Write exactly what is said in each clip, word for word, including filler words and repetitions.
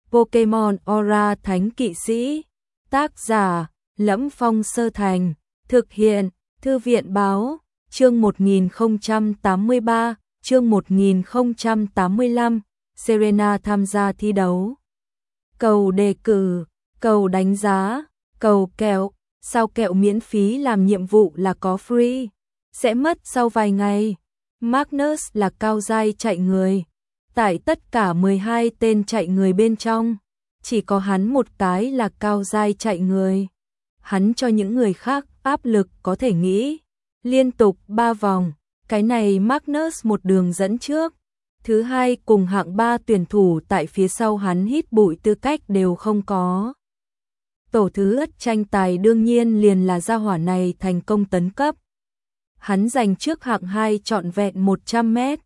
Pokemon Aura Thánh Kỵ Sĩ. Tác giả: Lẫm Phong Sơ Thành. Thực hiện: Thư viện Báo. Chương một nghìn không trăm tám mươi ba, chương một nghìn không trăm tám mươi lăm, Serena tham gia thi đấu. Cầu đề cử, cầu đánh giá, cầu kẹo, sao kẹo miễn phí làm nhiệm vụ là có free, sẽ mất sau vài ngày. Magnus là cao giai chạy người. Tại tất cả mười hai tên chạy người bên trong, chỉ có hắn một cái là cao giai chạy người. Hắn cho những người khác áp lực có thể nghĩ. Liên tục ba vòng, cái này Magnus một đường dẫn trước. Thứ hai cùng hạng ba tuyển thủ tại phía sau hắn hít bụi tư cách đều không có. Tổ thứ ất tranh tài đương nhiên liền là gia hỏa này thành công tấn cấp. Hắn giành trước hạng hai trọn vẹn một trăm mét.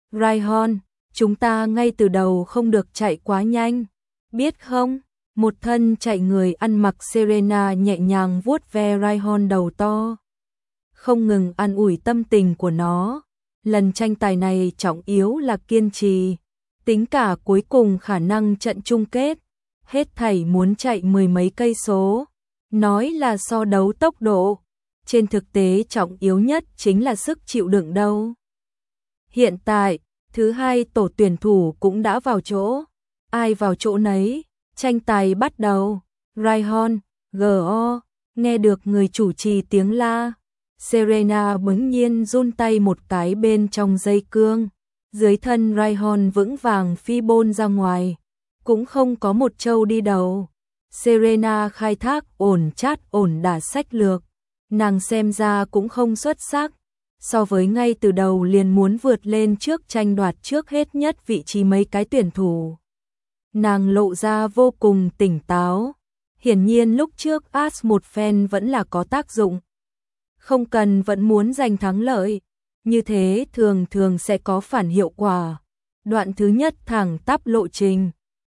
Ryan, chúng ta ngay từ đầu không được chạy quá nhanh, biết không? Một thân chạy người ăn mặc Serena nhẹ nhàng vuốt ve Ryan đầu to, không ngừng an ủi tâm tình của nó. Lần tranh tài này trọng yếu là kiên trì, tính cả cuối cùng khả năng trận chung kết, hết thảy muốn chạy mười mấy cây số, nói là so đấu tốc độ, trên thực tế trọng yếu nhất chính là sức chịu đựng đâu. Hiện tại, thứ hai tổ tuyển thủ cũng đã vào chỗ, ai vào chỗ nấy, tranh tài bắt đầu. Ryan, go, nghe được người chủ trì tiếng la. Serena bỗng nhiên run tay một cái bên trong dây cương, dưới thân Ryan vững vàng phi bôn ra ngoài, cũng không có một trâu đi đầu. Serena khai thác ổn chát ổn đả sách lược, nàng xem ra cũng không xuất sắc, so với ngay từ đầu liền muốn vượt lên trước tranh đoạt trước hết nhất vị trí mấy cái tuyển thủ. Nàng lộ ra vô cùng tỉnh táo, hiển nhiên lúc trước As một phen vẫn là có tác dụng. Không cần vẫn muốn giành thắng lợi, như thế thường thường sẽ có phản hiệu quả. Đoạn thứ nhất thẳng tắp lộ trình,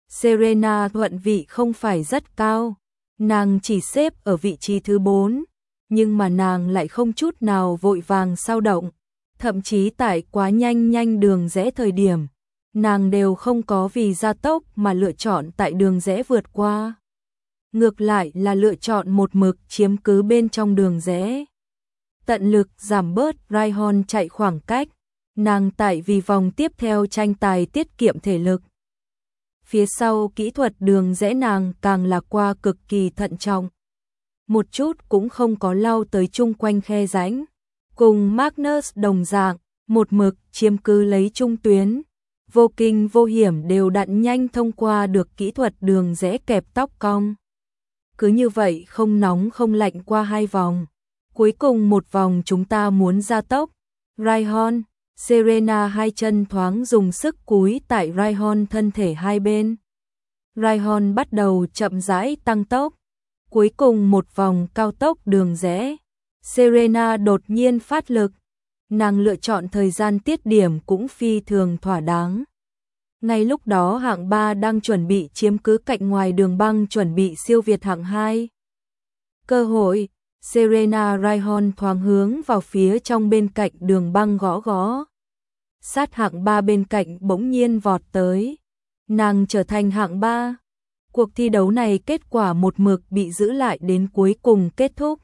Serena thuận vị không phải rất cao, nàng chỉ xếp ở vị trí thứ bốn, nhưng mà nàng lại không chút nào vội vàng sao động, thậm chí tại quá nhanh nhanh đường rẽ thời điểm, nàng đều không có vì gia tốc mà lựa chọn tại đường rẽ vượt qua. Ngược lại là lựa chọn một mực chiếm cứ bên trong đường rẽ. Tận lực giảm bớt Ryan chạy khoảng cách, nàng tại vì vòng tiếp theo tranh tài tiết kiệm thể lực. Phía sau kỹ thuật đường rẽ nàng càng là qua cực kỳ thận trọng, một chút cũng không có lao tới chung quanh khe rãnh. Cùng Magnus đồng dạng, một mực chiếm cứ lấy trung tuyến, vô kinh vô hiểm đều đặn nhanh thông qua được kỹ thuật đường rẽ kẹp tóc cong. Cứ như vậy không nóng không lạnh qua hai vòng. Cuối cùng một vòng chúng ta muốn gia tốc. Ryan, Serena hai chân thoáng dùng sức cúi tại Ryan thân thể hai bên. Ryan bắt đầu chậm rãi tăng tốc. Cuối cùng một vòng cao tốc đường rẽ, Serena đột nhiên phát lực. Nàng lựa chọn thời gian tiết điểm cũng phi thường thỏa đáng. Ngay lúc đó hạng ba đang chuẩn bị chiếm cứ cạnh ngoài đường băng chuẩn bị siêu việt hạng hai. Cơ hội, Serena Ryan thoáng hướng vào phía trong bên cạnh đường băng gõ gõ. Sát hạng ba bên cạnh bỗng nhiên vọt tới. Nàng trở thành hạng ba. Cuộc thi đấu này kết quả một mực bị giữ lại đến cuối cùng kết thúc.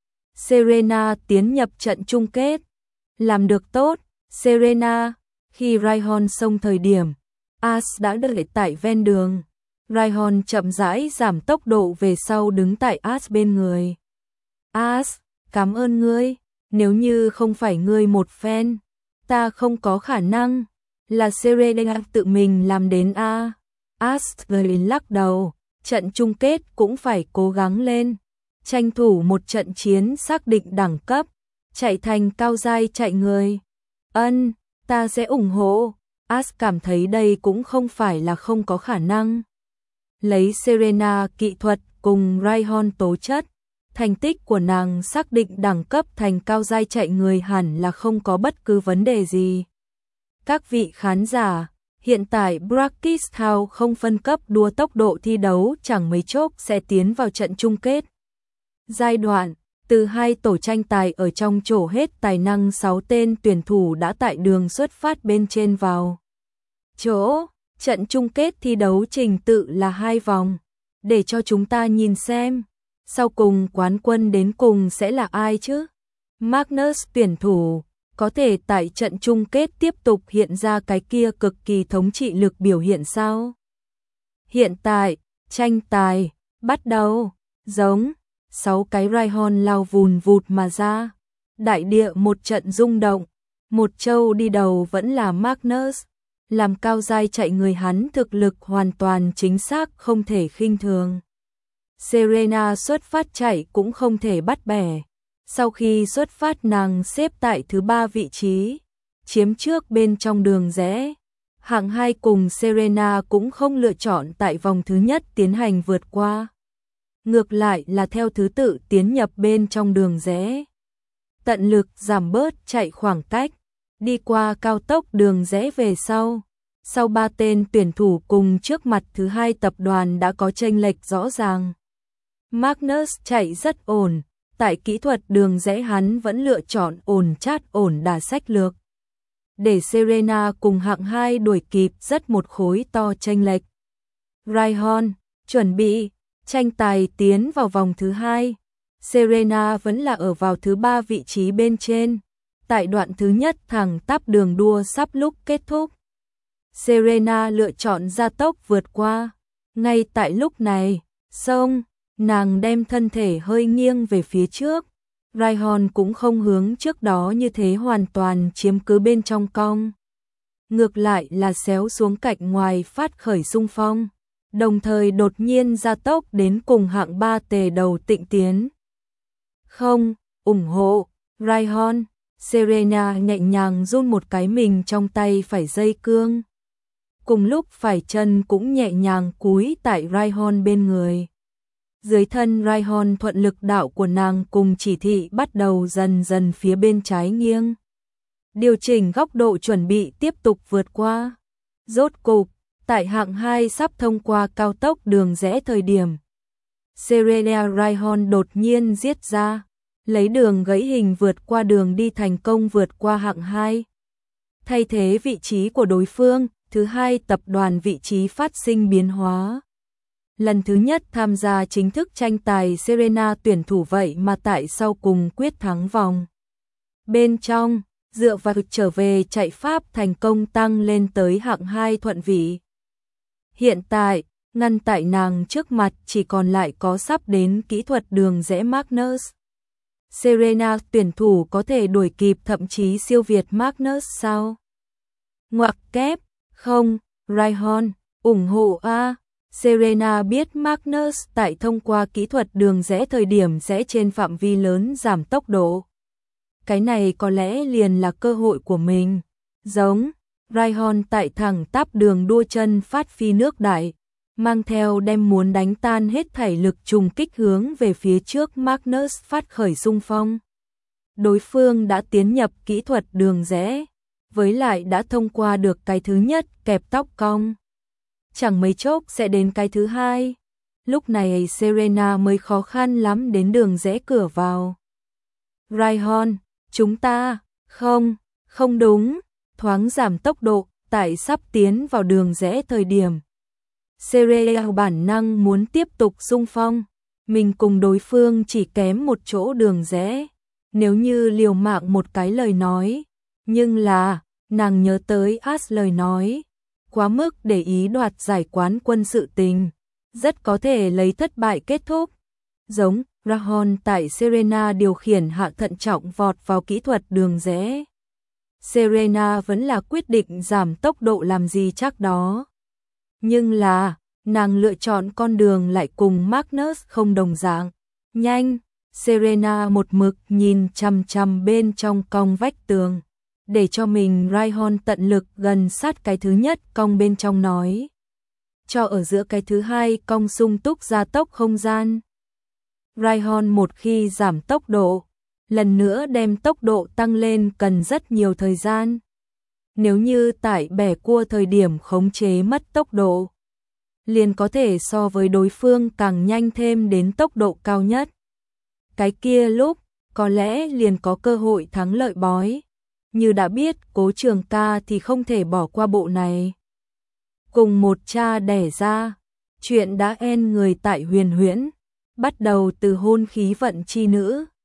Serena tiến nhập trận chung kết. Làm được tốt, Serena. Khi Ryan xông thời điểm, As đã đợi tại ven đường. Ryan chậm rãi giảm tốc độ về sau đứng tại As bên người. As, cảm ơn ngươi, nếu như không phải ngươi một fan, ta không có khả năng, là Serena tự mình làm đến a. As lắc đầu, trận chung kết cũng phải cố gắng lên, tranh thủ một trận chiến xác định đẳng cấp, chạy thành cao giai chạy người. Ân, ta sẽ ủng hộ. As cảm thấy đây cũng không phải là không có khả năng. Lấy Serena kỹ thuật cùng Ryan tố chất, thành tích của nàng xác định đẳng cấp thành cao giai chạy người hẳn là không có bất cứ vấn đề gì. Các vị khán giả, hiện tại Brackish House không phân cấp đua tốc độ thi đấu chẳng mấy chốc sẽ tiến vào trận chung kết. Giai đoạn, từ hai tổ tranh tài ở trong chỗ hết tài năng sáu tên tuyển thủ đã tại đường xuất phát bên trên vào chỗ. Trận chung kết thi đấu trình tự là hai vòng, để cho chúng ta nhìn xem, sau cùng quán quân đến cùng sẽ là ai chứ? Magnus tuyển thủ có thể tại trận chung kết tiếp tục hiện ra cái kia cực kỳ thống trị lực biểu hiện sao? Hiện tại, tranh tài bắt đầu, giống sáu cái Rhyhorn lao vùn vụt mà ra, đại địa một trận rung động, một châu đi đầu vẫn là Magnus, làm cao giai chạy người hắn thực lực hoàn toàn chính xác không thể khinh thường. Serena xuất phát chạy cũng không thể bắt bẻ. Sau khi xuất phát nàng xếp tại thứ ba vị trí, chiếm trước bên trong đường rẽ. Hạng hai cùng Serena cũng không lựa chọn tại vòng thứ nhất tiến hành vượt qua. Ngược lại là theo thứ tự tiến nhập bên trong đường rẽ. Tận lực giảm bớt chạy khoảng cách, đi qua cao tốc đường rẽ về sau. Sau ba tên tuyển thủ cùng trước mặt thứ hai tập đoàn đã có chênh lệch rõ ràng. Magnus chạy rất ổn, tại kỹ thuật đường rẽ hắn vẫn lựa chọn ổn chát ổn đà sách lược. Để Serena cùng hạng hai đuổi kịp rất một khối to chênh lệch. Rhyhorn chuẩn bị, tranh tài tiến vào vòng thứ hai. Serena vẫn là ở vào thứ ba vị trí bên trên. Tại đoạn thứ nhất thẳng tắp đường đua sắp lúc kết thúc. Serena lựa chọn gia tốc vượt qua. Ngay tại lúc này, xong, nàng đem thân thể hơi nghiêng về phía trước. Rhyhorn cũng không hướng trước đó như thế hoàn toàn chiếm cứ bên trong cong. Ngược lại là xéo xuống cạnh ngoài phát khởi xung phong. Đồng thời đột nhiên gia tốc đến cùng hạng ba tề đầu Tịnh Tiến. Không, ủng hộ, Rhyhorn. Serena nhẹ nhàng run một cái mình trong tay phải dây cương. Cùng lúc phải chân cũng nhẹ nhàng cúi tại Rhyhorn bên người. Dưới thân Rhyhorn thuận lực đạo của nàng cùng chỉ thị bắt đầu dần dần phía bên trái nghiêng. Điều chỉnh góc độ chuẩn bị tiếp tục vượt qua. Rốt cục, tại hạng hai sắp thông qua cao tốc đường rẽ thời điểm. Serena Rhyhorn đột nhiên giết ra, lấy đường gãy hình vượt qua đường đi thành công vượt qua hạng hai. Thay thế vị trí của đối phương, thứ hai tập đoàn vị trí phát sinh biến hóa. Lần thứ nhất tham gia chính thức tranh tài Serena tuyển thủ vậy mà tại sau cùng quyết thắng vòng. Bên trong, dựa vào trở về chạy pháp thành công tăng lên tới hạng hai thuận vị. Hiện tại, ngăn tại nàng trước mặt chỉ còn lại có sắp đến kỹ thuật đường rẽ Magnus. Serena tuyển thủ có thể đuổi kịp thậm chí siêu việt Magnus sao? Ngoặc kép, không, Rhyhorn, ủng hộ A. Serena biết Magnus tại thông qua kỹ thuật đường rẽ thời điểm sẽ trên phạm vi lớn giảm tốc độ. Cái này có lẽ liền là cơ hội của mình. Giống, Rhyhorn tại thẳng tắp đường đua chân phát phi nước đại, mang theo đem muốn đánh tan hết thảy lực trùng kích hướng về phía trước Magnus phát khởi xung phong. Đối phương đã tiến nhập kỹ thuật đường rẽ, với lại đã thông qua được cái thứ nhất kẹp tóc cong. Chẳng mấy chốc sẽ đến cái thứ hai. Lúc này Serena mới khó khăn lắm đến đường rẽ cửa vào. Rhyhorn, chúng ta, không, không đúng, thoáng giảm tốc độ, tại sắp tiến vào đường rẽ thời điểm. Serena bản năng muốn tiếp tục xung phong, mình cùng đối phương chỉ kém một chỗ đường rẽ. Nếu như liều mạng một cái lời nói, nhưng là, nàng nhớ tới As lời nói. Quá mức để ý đoạt giải quán quân sự tình, rất có thể lấy thất bại kết thúc. Giống, Rhyhorn tại Serena điều khiển hạ thận trọng vọt vào kỹ thuật đường rẽ. Serena vẫn là quyết định giảm tốc độ làm gì chắc đó. Nhưng là, nàng lựa chọn con đường lại cùng Magnus không đồng dạng. Nhanh, Serena một mực nhìn chằm chằm bên trong cong vách tường. Để cho mình Rhyhorn tận lực gần sát cái thứ nhất cong bên trong nói. Cho ở giữa cái thứ hai cong sung túc gia tốc không gian. Rhyhorn một khi giảm tốc độ, lần nữa đem tốc độ tăng lên cần rất nhiều thời gian. Nếu như tại bẻ cua thời điểm khống chế mất tốc độ, liền có thể so với đối phương càng nhanh thêm đến tốc độ cao nhất. Cái kia lúc, có lẽ liền có cơ hội thắng lợi bói. Như đã biết Cố Trường Ca thì không thể bỏ qua bộ này. cùng một cha đẻ ra. Chuyện đã en người tại Huyền Huyễn, bắt đầu từ hôn khí vận chi nữ,